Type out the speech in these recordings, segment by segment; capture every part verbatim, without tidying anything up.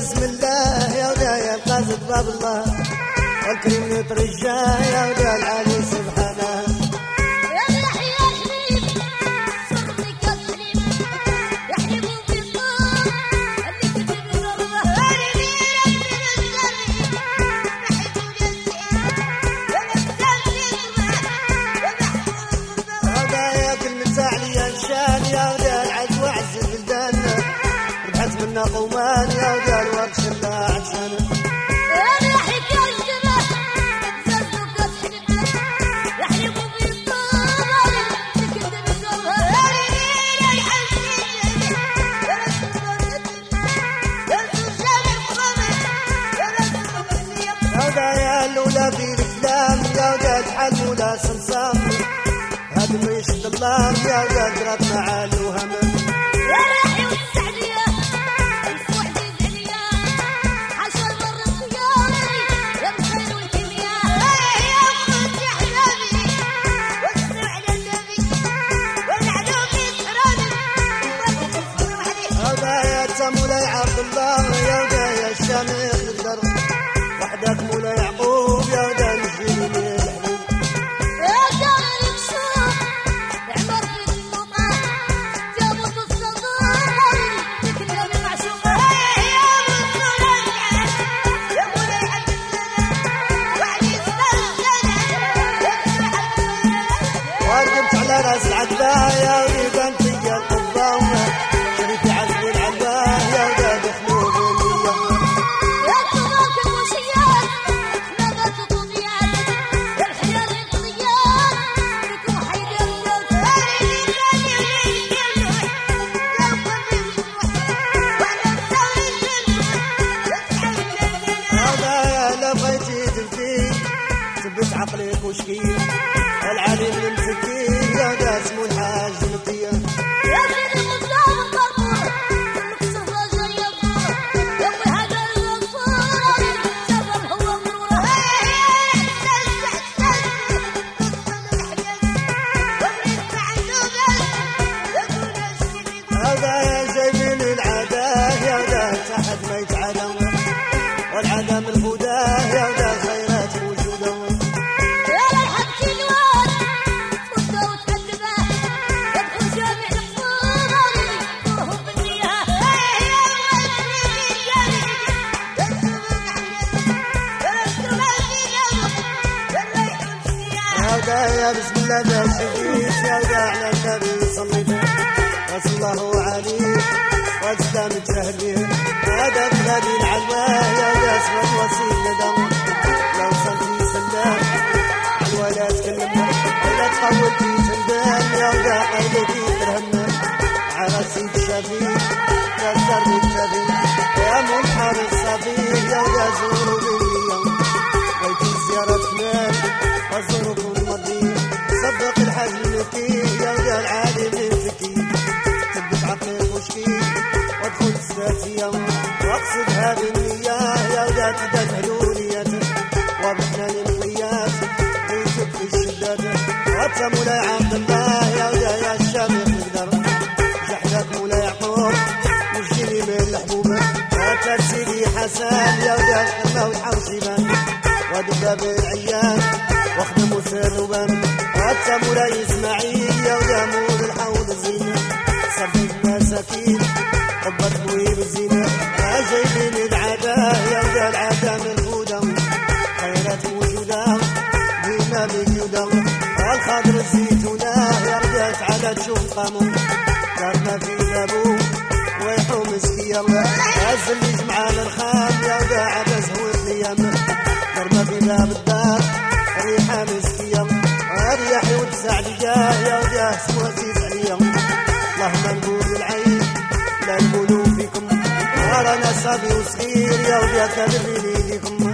بسم الله يا ودايا القاصد باب الله والكريم يترجاه يا ودايا العالي سبحانه. قومان يا ودار ورش الله عشان انا حكي الجرح زلزل قصحي يحلبوا بالطول تكتب الزهر يا الحسين يا ودايا الاولى في الاسلام يا وداد حل ولا صمصام هذا ما يشد الله يا وداد رد مع الوهم مولاي عبد الله يا ودايا الشامخ للدرب وحدك مولاي يعقوب يا ودايا نجيني الحبيب يا دار الكسوف عمر في النقاط جابوا الصدور تكلم المعشوقة يا منصور يا مولاي عبد الله وعلي السلسلة وارقبت على راس العدبة يا وليدان في القبة شريكي عزمي العباه يا وداد خلوب اليوم يا صباك المشيات نبات الطبيعات الحياة للطيات بكم حيدر الزوج هاري ثاني وليد يلوح لو قبل وانا مسوي الجنة هذا يا لبغيتي تبكي ثبت عقلك وشكي العليم المسكين يا وداد اسمه الحاج المطية يا سيدي مصاب الطربور المكسر رجل يبور يومي هذا الغفور شغل هو مرورة تسلسع تسلسع تدخل الحجاز وبنسمع النوبة يكون الشريك هذا يا جايبين العداه يا وداد تحت ما يتعلم والعدا من الهداه يا وداد خيرات موجودة يا للحق الواد فوتوا وتقدمه يدخل جامع القرآن وهم بالنية يا مسلمين يا يا ودايا بسم الله باشكيش يا ودايا على النبي صليته وصلى الله عليه واجسام تهديه هذا بغادي العلواه يا ودايا اسمه الوصيل ندم لو صلتي سلام الولا تكلمنا ولا تحولتي سندان يا ودايا قيدتي ترهمنا على سيد الشافي يا سرد الشافي يا منحر الصبي يا ودايا زوروا باليوم ويتي زيارة فلان وزوروا المرضي صدق الحاج المكي يا ودايا العالم الذكي ثبت عقلك وشكي وادخل الساتية واقصد هذه النية يا ودايا تدى تهلوليات وابحنا للقيات ويشوف في الشدات وابتا مولاي عبد الله يا ودايا الشامخ نقدر جحدك مولاي يعقوب وجيني من الحبوب وابتا سيدي حسن يا ودايا الحمى والحوشيبان ودباب العيان واخدم وسر وبان وابتا مولاي اسماعيل يا ودايا مول الحوض الزينة صرف المساكين قبت بويب الزينة يا جايبين العداه يا ودايا العدا من الهدى خيرات موجودة ديما بجودة الخضر الزيتونة يا رجعت على تشوف قامون دارنا في بابو ويحوم مسكية هز اللي جمع الرخام يا ودايا عباس هو القيام درنا في باب الدار ريحة مسكية رياحي وتسع لجاه يا ودايا اسمه عزيز عليا اللهم نقول العين لا نقولوا فيكم رانا صبي وصغير يا ودايا كذبين ايديكم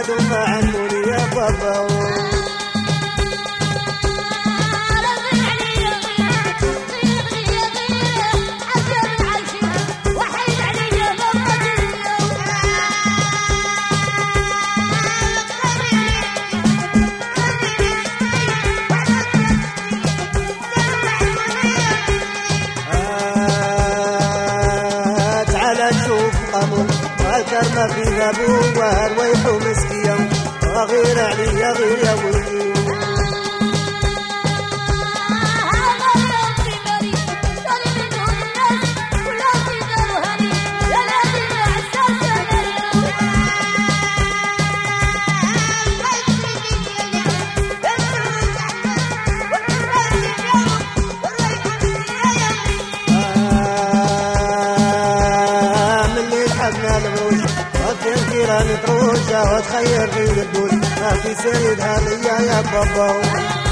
ثم عنوني يا بابا الكرمة في ذبوه والويح مسكية غير علي غير يا ولدي متروجة وتخير في الدول ما في سيد هذيا يا بابا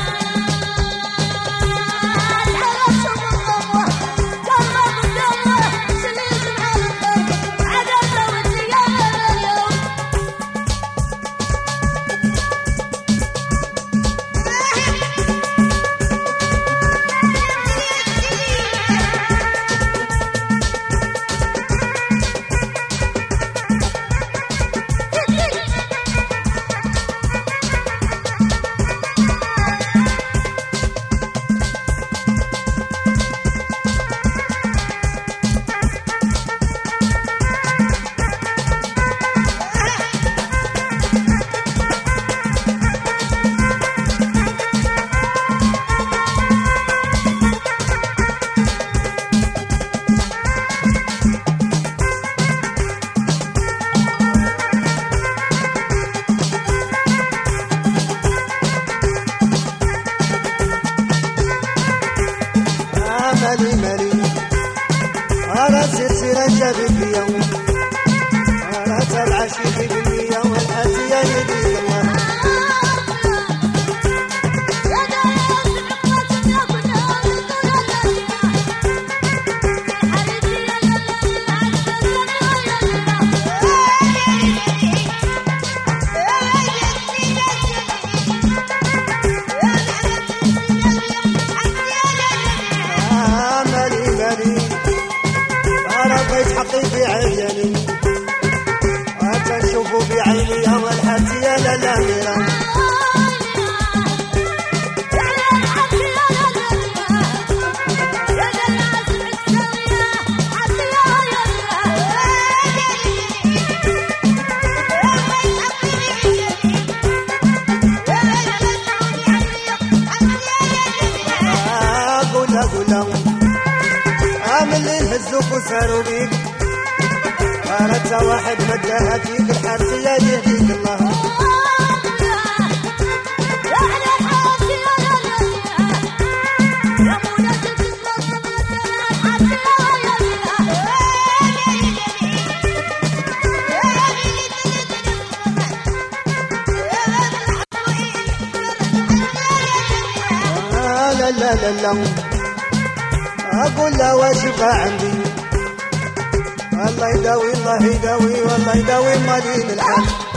مالي مالي أنا سلسلة جديد اليوم أنا تبع شيخي بالنية والحاسية يديك الله حقي في عيني وتشوفوا بعيني يا والحاتي يا لا لا ميرا قولها قولها عامل لي الهزوك وساروا بيك أردت واحد مدها فيك الحارسية يهديك الله لا لا لا لا أقول لا واجب عندي الله يداوي الله يداوي والله يداوي مدين الحال